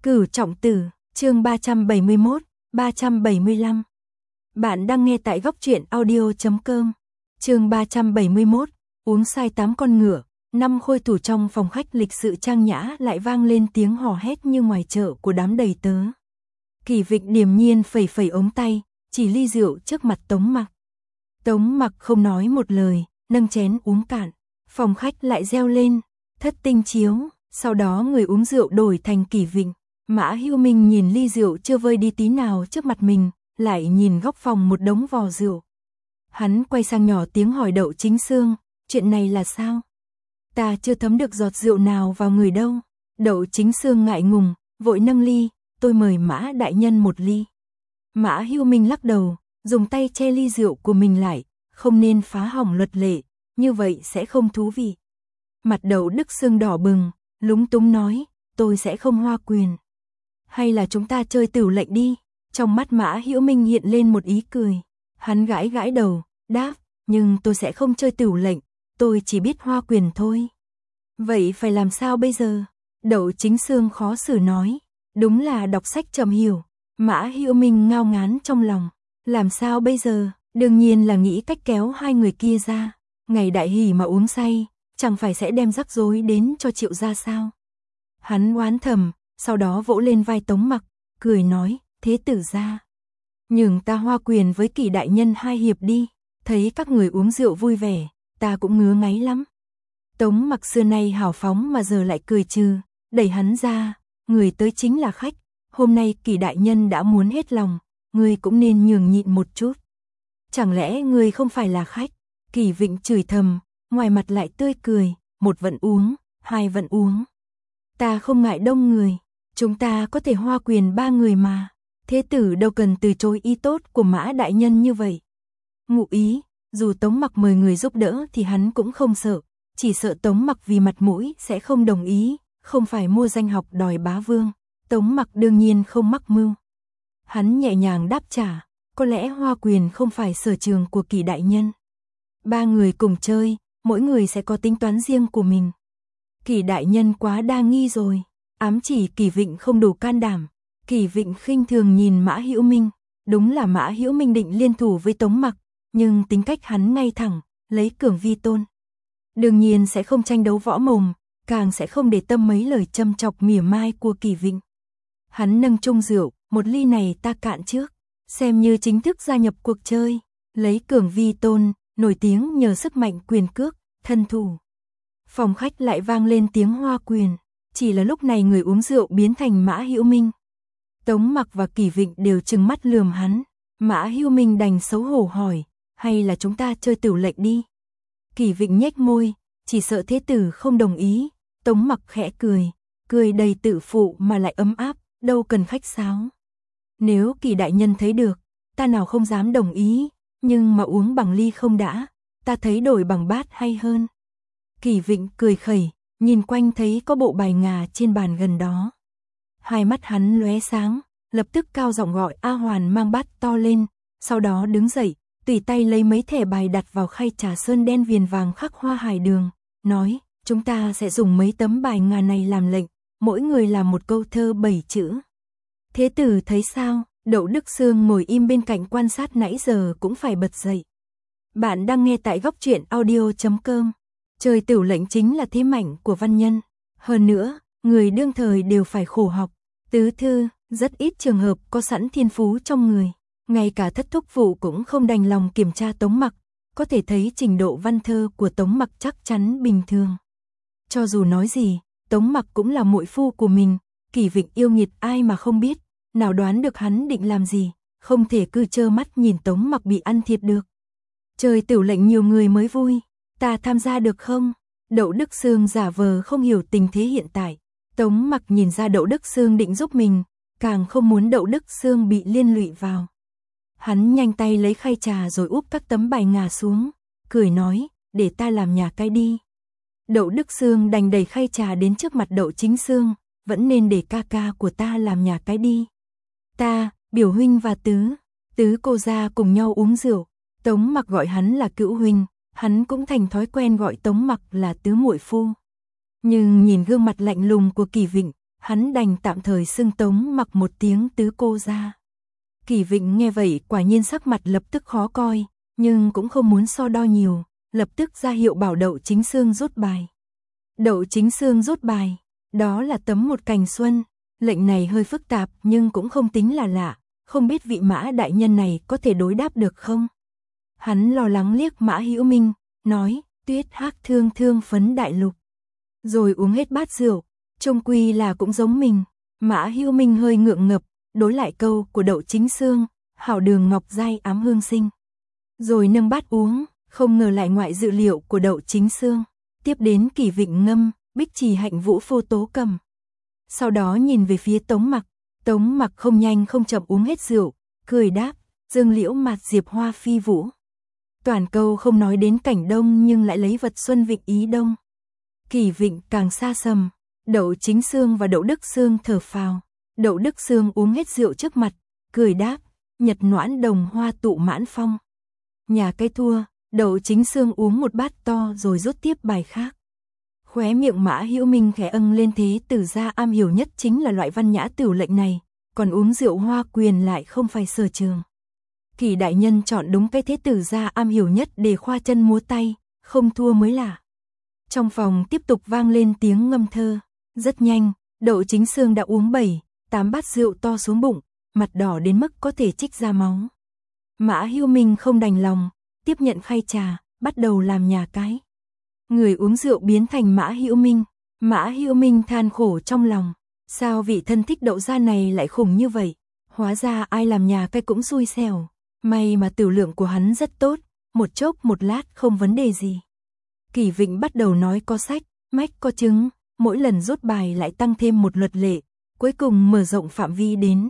Cửu trọng tử, chương 371, 375. Bạn đang nghe tại góc truyện audio.com. Chương 371, uống sai 8 con ngựa, 5 khôi thủ. Trong phòng khách lịch sự trang nhã lại vang lên tiếng hò hét như ngoài chợ của đám đầy tớ. Kỳ Vịnh điềm nhiên phẩy phẩy ống tay, chỉ ly rượu trước mặt Tống Mặc. Tống Mặc không nói một lời, nâng chén uống cạn. Phòng khách lại reo lên, thất tinh chiếu, sau đó người uống rượu đổi thành Kỳ Vịnh. Mã Hữu Minh nhìn ly rượu chưa vơi đi tí nào trước mặt mình, lại nhìn góc phòng một đống vò rượu. Hắn quay sang nhỏ tiếng hỏi Đậu Chính Xương, chuyện này là sao? Ta chưa thấm được giọt rượu nào vào người đâu. Đậu Chính Xương ngại ngùng, vội nâng ly, tôi mời Mã đại nhân một ly. Mã Hữu Minh lắc đầu, dùng tay che ly rượu của mình lại, không nên phá hỏng luật lệ, như vậy sẽ không thú vị. Mặt Đậu Đức Xương đỏ bừng, lúng túng nói, tôi sẽ không hoa quyền. Hay là chúng ta chơi tửu lệnh đi? Trong mắt Mã Hữu Minh hiện lên một ý cười. Hắn gãi gãi đầu, đáp, nhưng tôi sẽ không chơi tửu lệnh, tôi chỉ biết hoa quyền thôi. Vậy phải làm sao bây giờ? Đậu Chính Xương khó xử nói, đúng là đọc sách chậm hiểu. Mã Hữu Minh ngao ngán trong lòng, làm sao bây giờ? Đương nhiên là nghĩ cách kéo hai người kia ra. Ngày đại hỷ mà uống say, chẳng phải sẽ đem rắc rối đến cho Triệu gia sao? Hắn oán thầm, sau đó vỗ lên vai Tống Mặc, cười nói, thế tử gia, nhường ta hoa quyền với Kỳ đại nhân 2 hiệp đi, thấy các người uống rượu vui vẻ, ta cũng ngứa ngáy lắm. Tống Mặc xưa nay hào phóng mà giờ lại cười trừ, đẩy hắn ra, người tới chính là khách, hôm nay Kỳ đại nhân đã muốn hết lòng, ngươi cũng nên nhường nhịn một chút. Chẳng lẽ ngươi không phải là khách? Kỳ Vịnh chửi thầm, ngoài mặt lại tươi cười, 1 vẫn uống, 2 vẫn uống. Ta không ngại đông người, chúng ta có thể hoa quyền 3 người mà. Thế tử đâu cần từ chối ý tốt của Mã đại nhân như vậy. Ngụ ý, dù Tống Mặc mời người giúp đỡ thì hắn cũng không sợ, chỉ sợ Tống Mặc vì mặt mũi sẽ không đồng ý, không phải mua danh học đòi bá vương. Tống Mặc đương nhiên không mắc mưu. Hắn nhẹ nhàng đáp trả, có lẽ hoa quyền không phải sở trường của Kỳ đại nhân. 3 người cùng chơi, mỗi người sẽ có tính toán riêng của mình. Kỳ đại nhân quá đa nghi rồi, ám chỉ Kỳ Vịnh không đủ can đảm. Kỳ Vịnh khinh thường nhìn Mã Hữu Minh, đúng là Mã Hữu Minh định liên thủ với Tống Mặc, nhưng tính cách hắn ngay thẳng, lấy cường vi tôn. Đương nhiên sẽ không tranh đấu võ mồm, càng sẽ không để tâm mấy lời châm chọc mỉa mai của Kỳ Vịnh. Hắn nâng chung rượu, 1 ly này ta cạn trước, xem như chính thức gia nhập cuộc chơi, lấy cường vi tôn, nổi tiếng nhờ sức mạnh quyền cước, thân thủ. Phòng khách lại vang lên tiếng hoa quyền, chỉ là lúc này người uống rượu biến thành Mã Hữu Minh. Tống Mặc và Kỳ Vịnh đều trừng mắt lườm hắn, Mã Hữu Minh đành xấu hổ hỏi, hay là chúng ta chơi tửu lệnh đi? Kỳ Vịnh nhếch môi, chỉ sợ thế tử không đồng ý. Tống Mặc khẽ cười, cười đầy tự phụ mà lại ấm áp, đâu cần khách sáo. Nếu Kỳ đại nhân thấy được, ta nào không dám đồng ý, nhưng mà uống bằng ly không đã, ta thấy đổi bằng bát hay hơn. Kỳ Vịnh cười khẩy, nhìn quanh thấy có bộ bài ngà trên bàn gần đó. Hai mắt hắn lóe sáng, lập tức cao giọng gọi A Hoàn mang bát to lên, sau đó đứng dậy, tùy tay lấy mấy thẻ bài đặt vào khay trà sơn đen viền vàng khắc hoa hải đường, nói, chúng ta sẽ dùng mấy tấm bài ngà này làm lệnh, mỗi người làm một câu thơ 7 chữ. Thế tử thấy sao? Đậu Đức Xương ngồi im bên cạnh quan sát nãy giờ cũng phải bật dậy. Bạn đang nghe tại góc truyện audio.com. Chơi tửu lệnh chính là thế mạnh của văn nhân. Hơn nữa, người đương thời đều phải khổ học. Tứ thư, rất ít trường hợp có sẵn thiên phú trong người. Ngay cả thất thúc phụ cũng không đành lòng kiểm tra Tống Mặc. Có thể thấy trình độ văn thơ của Tống Mặc chắc chắn bình thường. Cho dù nói gì, Tống Mặc cũng là muội phu của mình. Kỳ Vịnh yêu nghiệt ai mà không biết. Nào đoán được hắn định làm gì, không thể cứ trơ mắt nhìn Tống Mặc bị ăn thiệt được. Chơi tửu lệnh nhiều người mới vui, ta tham gia được không? Đậu Đức Xương giả vờ không hiểu tình thế hiện tại. Tống Mặc nhìn ra Đậu Đức Xương định giúp mình, càng không muốn Đậu Đức Xương bị liên lụy vào. Hắn nhanh tay lấy khay trà rồi úp các tấm bài ngà xuống, cười nói, để ta làm nhà cái đi. Đậu Đức Xương đành đẩy khay trà đến trước mặt Đậu Chính Xương, vẫn nên để ca ca của ta làm nhà cái đi. Ta, biểu huynh và tứ cô gia cùng nhau uống rượu, Tống Mặc gọi hắn là cữu huynh, hắn cũng thành thói quen gọi Tống Mặc là tứ muội phu. Nhưng nhìn gương mặt lạnh lùng của Kỳ Vịnh, hắn đành tạm thời xưng Tống Mặc một tiếng tứ cô ra. Kỷ Vịnh nghe vậy quả nhiên sắc mặt lập tức khó coi, nhưng cũng không muốn so đo nhiều, lập tức ra hiệu bảo Đậu Chính Xương rút bài. Đậu Chính Xương rút bài, đó là tấm một cành xuân, lệnh này hơi phức tạp nhưng cũng không tính là lạ, không biết vị Mã đại nhân này có thể đối đáp được không? Hắn lo lắng liếc Mã Hữu Minh, nói, tuyết hắc thương thương phấn đại lục. Rồi uống hết bát rượu, trông quy là cũng giống mình. Mã Hữu Minh hơi ngượng ngập, đối lại câu của Đậu Chính Xương, hảo đường ngọc giai ám hương sinh. Rồi nâng bát uống, không ngờ lại ngoại dự liệu của Đậu Chính Xương. Tiếp đến Kỷ Vịnh ngâm, Bích Trì Hạnh Vũ Phô Tố cầm. Sau đó nhìn về phía Tống Mặc, Tống Mặc không nhanh không chậm uống hết rượu, cười đáp, dương liễu mạt diệp hoa phi vũ. Toàn câu không nói đến cảnh đông nhưng lại lấy vật xuân vịnh ý đông. Kỷ Vịnh càng xa xăm, Đậu Chính Xương và Đậu Đức Xương thở phào. Đậu Đức Xương uống hết rượu trước mặt, cười đáp, nhật noãn đồng hoa tụ mãn phong. Nhà cái thua, Đậu Chính Xương uống một bát to rồi rút tiếp bài khác. Khóe miệng Mã Hữu Minh khẽ âng lên, thế tử gia am hiểu nhất chính là loại văn nhã tửu lệnh này, còn uống rượu hoa quyền lại không phải sở trường. Kỷ đại nhân chọn đúng cái thế tử gia am hiểu nhất để khoa chân múa tay, không thua mới lạ. Trong phòng tiếp tục vang lên tiếng ngâm thơ. Rất nhanh, Đậu Chính Xương đã uống 7-8 bát rượu to xuống bụng, mặt đỏ đến mức có thể trích ra máu. Mã Hữu Minh không đành lòng, tiếp nhận khay trà, bắt đầu làm nhà cái. Người uống rượu biến thành Mã Hữu Minh. Mã Hữu Minh than khổ trong lòng, sao vị thân thích Đậu gia này lại khủng như vậy, hóa ra ai làm nhà cái cũng xui xẻo. May mà tửu lượng của hắn rất tốt, một chốc một lát không vấn đề gì. Kỷ Vịnh bắt đầu nói có sách, mách có chứng, mỗi lần rút bài lại tăng thêm một luật lệ, cuối cùng mở rộng phạm vi đến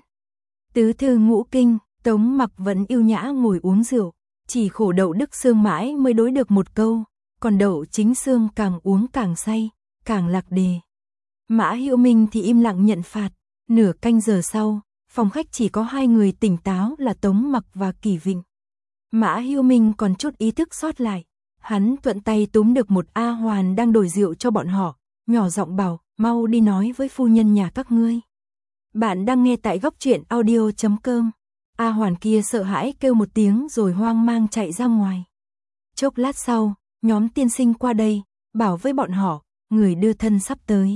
tứ thư ngũ kinh. Tống Mặc vẫn yêu nhã ngồi uống rượu, chỉ khổ Đậu Đức Xương mãi mới đối được một câu, còn Đậu Chính Xương càng uống càng say, càng lạc đề. Mã Hữu Minh thì im lặng nhận phạt. Nửa canh giờ sau, phòng khách chỉ có 2 người tỉnh táo là Tống Mặc và Kỷ Vịnh. Mã Hữu Minh còn chút ý thức sót lại, hắn thuận tay túm được một A Hoàn đang đổi rượu cho bọn họ, nhỏ giọng bảo, mau đi nói với phu nhân nhà các ngươi. Bạn đang nghe tại góc truyện audio.com. A Hoàn kia sợ hãi kêu một tiếng rồi hoang mang chạy ra ngoài. Chốc lát sau, nhóm tiên sinh qua đây, bảo với bọn họ, người đưa thân sắp tới.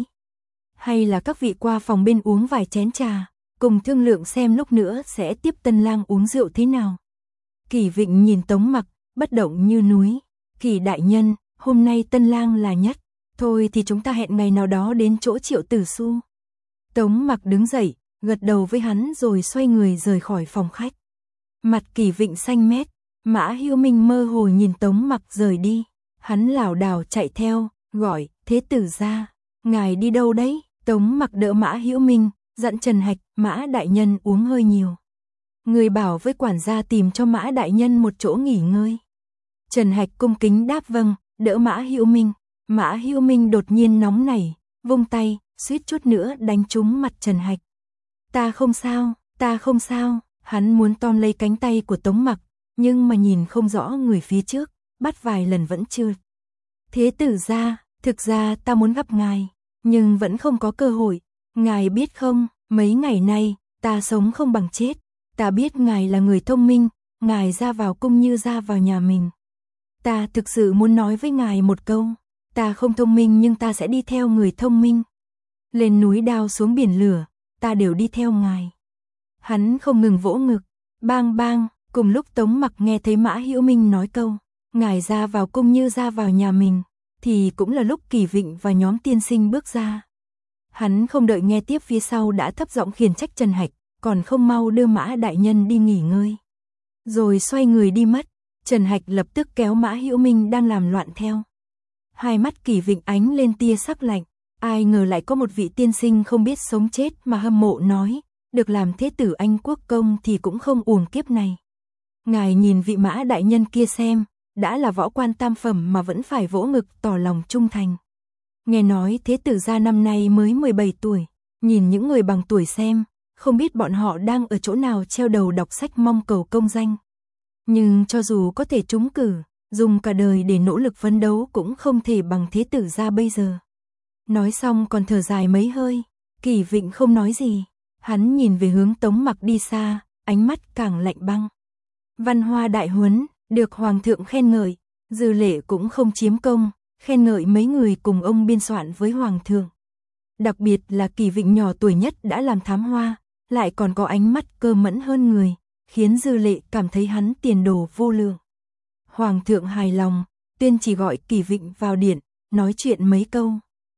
Hay là các vị qua phòng bên uống vài chén trà, cùng thương lượng xem lúc nữa sẽ tiếp tân lang uống rượu thế nào. Kỷ Vịnh nhìn Tống Mặc, bất động như núi. Kỷ đại nhân, hôm nay tân lang là nhất, thôi thì chúng ta hẹn ngày nào đó đến chỗ Triệu Tử Xu. Tống Mặc đứng dậy, gật đầu với hắn rồi xoay người rời khỏi phòng khách. Mặt Kỷ Vịnh xanh mét, Mã Hữu Minh mơ hồ nhìn Tống Mặc rời đi. Hắn lảo đảo chạy theo, gọi, thế tử gia, ngài đi đâu đấy? Tống Mặc đỡ Mã Hữu Minh, dặn Trần Hạch, Mã đại nhân uống hơi nhiều. Người bảo với quản gia tìm cho Mã đại nhân một chỗ nghỉ ngơi. Trần Hạch cung kính đáp vâng, đỡ Mã Hữu Minh. Mã Hữu Minh đột nhiên nóng nảy, vung tay, suýt chút nữa đánh trúng mặt Trần Hạch. Ta không sao, hắn muốn tom lấy cánh tay của Tống Mặc, nhưng mà nhìn không rõ người phía trước, bắt vài lần vẫn chưa. Thế tử gia, thực ra ta muốn gặp ngài, nhưng vẫn không có cơ hội. Ngài biết không, mấy ngày nay, ta sống không bằng chết. Ta biết ngài là người thông minh, ngài ra vào cung như ra vào nhà mình. Ta thực sự muốn nói với ngài một câu, ta không thông minh nhưng ta sẽ đi theo người thông minh. Lên núi đao xuống biển lửa, ta đều đi theo ngài. Hắn không ngừng vỗ ngực, bang bang, cùng lúc Tống Mặc nghe thấy Mã Hữu Minh nói câu, ngài ra vào cung như ra vào nhà mình, thì cũng là lúc Kỷ Vịnh và nhóm tiên sinh bước ra. Hắn không đợi nghe tiếp phía sau đã thấp giọng khiển trách Trần Hạch, còn không mau đưa Mã đại nhân đi nghỉ ngơi. Rồi xoay người đi mất, Trần Hạch lập tức kéo Mã Hữu Minh đang làm loạn theo. Hai mắt Kỷ Vịnh ánh lên tia sắc lạnh, ai ngờ lại có một vị tiên sinh không biết sống chết mà hâm mộ nói, được làm thế tử Anh quốc công thì cũng không uổng kiếp này. Ngài nhìn vị Mã đại nhân kia xem, đã là võ quan tam phẩm mà vẫn phải vỗ ngực tỏ lòng trung thành. Nghe nói thế tử gia năm nay mới 17 tuổi, nhìn những người bằng tuổi xem, không biết bọn họ đang ở chỗ nào treo đầu đọc sách mong cầu công danh. Nhưng cho dù có thể trúng cử, dùng cả đời để nỗ lực phấn đấu cũng không thể bằng thế tử gia bây giờ. Nói xong còn thở dài mấy hơi, Kỳ Vịnh không nói gì, hắn nhìn về hướng Tống Mặc đi xa, ánh mắt càng lạnh băng. Văn Hoa đại huấn, được Hoàng thượng khen ngợi, Dư Lệ cũng không chiếm công, khen ngợi mấy người cùng ông biên soạn với Hoàng thượng. Đặc biệt là Kỳ Vịnh nhỏ tuổi nhất đã làm thám hoa, lại còn có ánh mắt cơ mẫn hơn người, khiến Dư Lệ cảm thấy hắn tiền đồ vô lượng. Hoàng thượng hài lòng, tuyên chỉ gọi Kỳ Vịnh vào điện, nói chuyện mấy câu.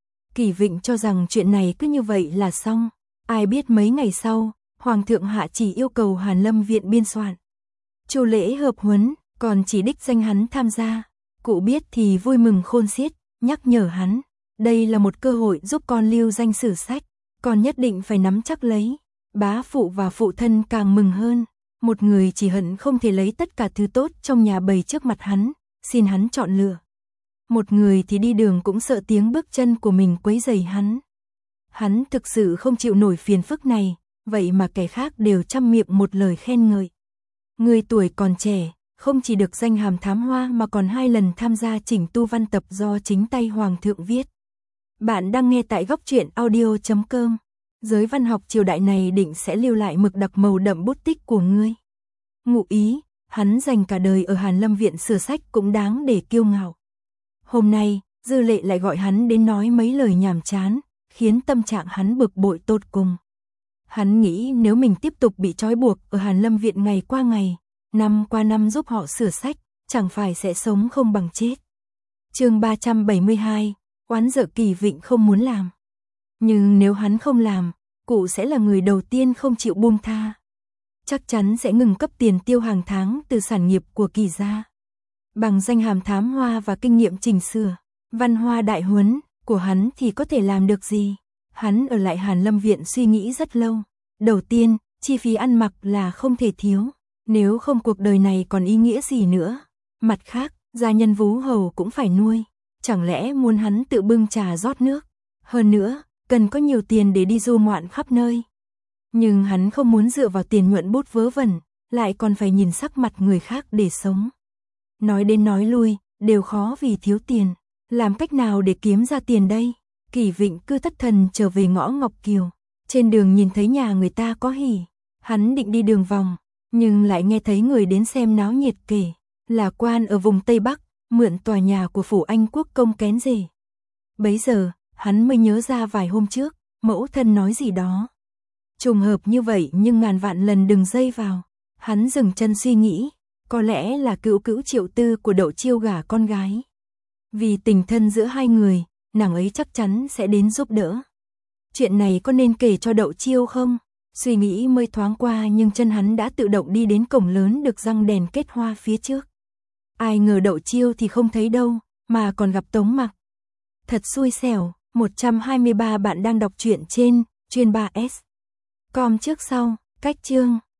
Kỳ Vịnh cho rằng chuyện này cứ như vậy là xong, ai biết mấy ngày sau, Hoàng thượng hạ chỉ yêu cầu Hàn Lâm viện biên soạn. Chu lễ hợp huấn, còn chỉ đích danh hắn tham gia. Cụ biết thì vui mừng khôn xiết, nhắc nhở hắn, đây là một cơ hội giúp con lưu danh sử sách, con nhất định phải nắm chắc lấy. Bá phụ và phụ thân càng mừng hơn, một người chỉ hận không thể lấy tất cả thứ tốt trong nhà bày trước mặt hắn, xin hắn chọn lựa. Một người thì đi đường cũng sợ tiếng bước chân của mình quấy rầy hắn. Hắn thực sự không chịu nổi phiền phức này, vậy mà kẻ khác đều trăm miệng một lời khen ngợi. Người tuổi còn trẻ, không chỉ được danh hàm thám hoa mà còn 2 lần tham gia chỉnh tu văn tập do chính tay Hoàng thượng viết. Bạn đang nghe tại góc truyện audio.com. Giới văn học triều đại này định sẽ lưu lại mực đặc màu đậm bút tích của ngươi. Ngụ ý, hắn dành cả đời ở Hàn Lâm viện sửa sách cũng đáng để kiêu ngạo. Hôm nay, Dư Lệ lại gọi hắn đến nói mấy lời nhàm chán, khiến tâm trạng hắn bực bội tột cùng. Hắn nghĩ nếu mình tiếp tục bị trói buộc ở Hàn Lâm viện ngày qua ngày, năm qua năm giúp họ sửa sách, chẳng phải sẽ sống không bằng chết. Chương 372, oán giận Kỳ Vịnh không muốn làm. Nhưng nếu hắn không làm, cụ sẽ là người đầu tiên không chịu buông tha. Chắc chắn sẽ ngừng cấp tiền tiêu hàng tháng từ sản nghiệp của Kỳ gia. Bằng danh hàm thám hoa và kinh nghiệm chỉnh sửa, văn hoa đại huấn của hắn thì có thể làm được gì? Hắn ở lại Hàn Lâm viện suy nghĩ rất lâu. Đầu tiên, chi phí ăn mặc là không thể thiếu, nếu không cuộc đời này còn ý nghĩa gì nữa. Mặt khác, gia nhân vú hầu cũng phải nuôi, chẳng lẽ muốn hắn tự bưng trà rót nước? Hơn nữa, cần có nhiều tiền để đi du ngoạn khắp nơi. Nhưng hắn không muốn dựa vào tiền nhuận bút vớ vẩn, lại còn phải nhìn sắc mặt người khác để sống. Nói đến nói lui, đều khó vì thiếu tiền. Làm cách nào để kiếm ra tiền đây? Kỳ Vịnh cứ thất thần trở về ngõ Ngọc Kiều. Trên đường nhìn thấy nhà người ta có hỉ. Hắn định đi đường vòng, nhưng lại nghe thấy người đến xem náo nhiệt kể là quan ở vùng Tây Bắc, mượn tòa nhà của phủ Anh quốc công kén rể. Bấy giờ, hắn mới nhớ ra vài hôm trước, mẫu thân nói gì đó. Trùng hợp như vậy nhưng ngàn vạn lần đừng dây vào. Hắn dừng chân suy nghĩ, có lẽ là cữu cữu Triệu Tư của Đậu Chiêu gả con gái. Vì tình thân giữa hai người, nàng ấy chắc chắn sẽ đến giúp đỡ. Chuyện này có nên kể cho Đậu Chiêu không? Suy nghĩ mới thoáng qua nhưng chân hắn đã tự động đi đến cổng lớn được răng đèn kết hoa phía trước. Ai ngờ Đậu Chiêu thì không thấy đâu, mà còn gặp Tống Mặc. Thật xui xẻo, 123 bạn đang đọc truyện trên chuyên 3S. Com trước sau, cách chương.